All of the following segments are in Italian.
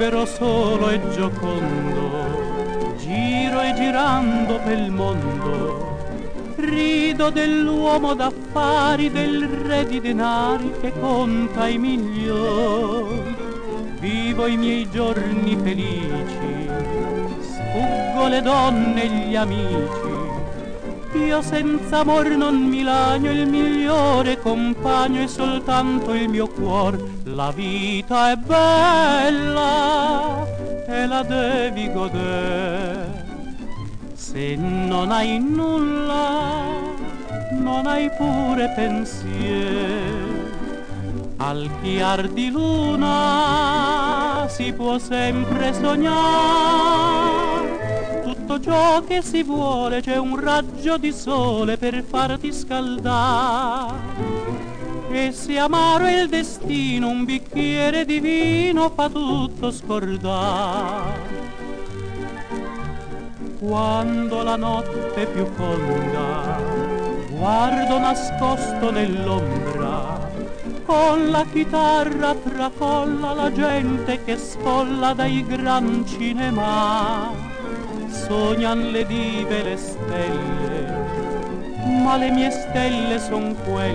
libero, solo e giocondo, giro e girando per il mondo, rido dell'uomo d'affari, del re di denari che conta i milioni. Vivo i miei giorni felici, sfuggo le donne e gli amici. Io senza amor non mi lagno, il migliore compagno è soltanto il mio cuor. La vita è bella e la devi godere. Se non hai nulla, non hai pure pensiero. Al chiar di luna si può sempre sognare. Tutto ciò che si vuole, c'è un raggio di sole per farti scaldare. E se amaro è il destino, un bicchiere di vino fa tutto scordare. Quando la notte è più fonda, guardo nascosto nell'ombra, con la chitarra tracolla la gente che sfolla dai gran cinema. Sognan le dive, le stelle, ma le mie stelle son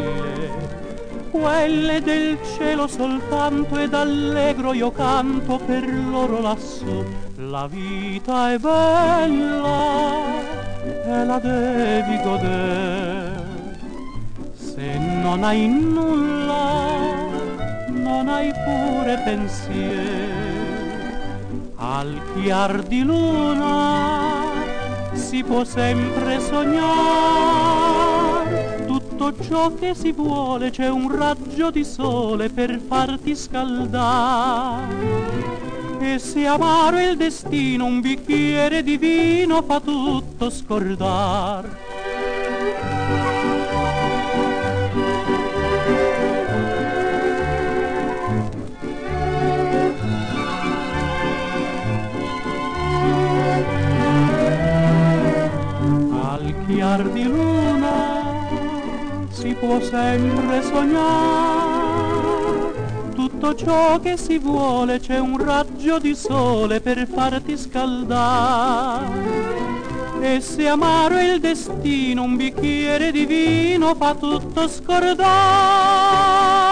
quelle del cielo soltanto, ed allegro io canto per loro lassù. La vita è bella e la devi godere. Se non hai nulla, non hai pure pensiero. Al chiar di luna si può sempre sognare. Tutto ciò che si vuole, c'è un raggio di sole per farti scaldare. E se amaro è il destino, un bicchiere di vino fa tutto scordare. Al chiar di luna si può sempre sognare. Tutto ciò che si vuole, c'è un raggio di sole per farti scaldare. E se amaro è il destino, un bicchiere di vino fa tutto scordare.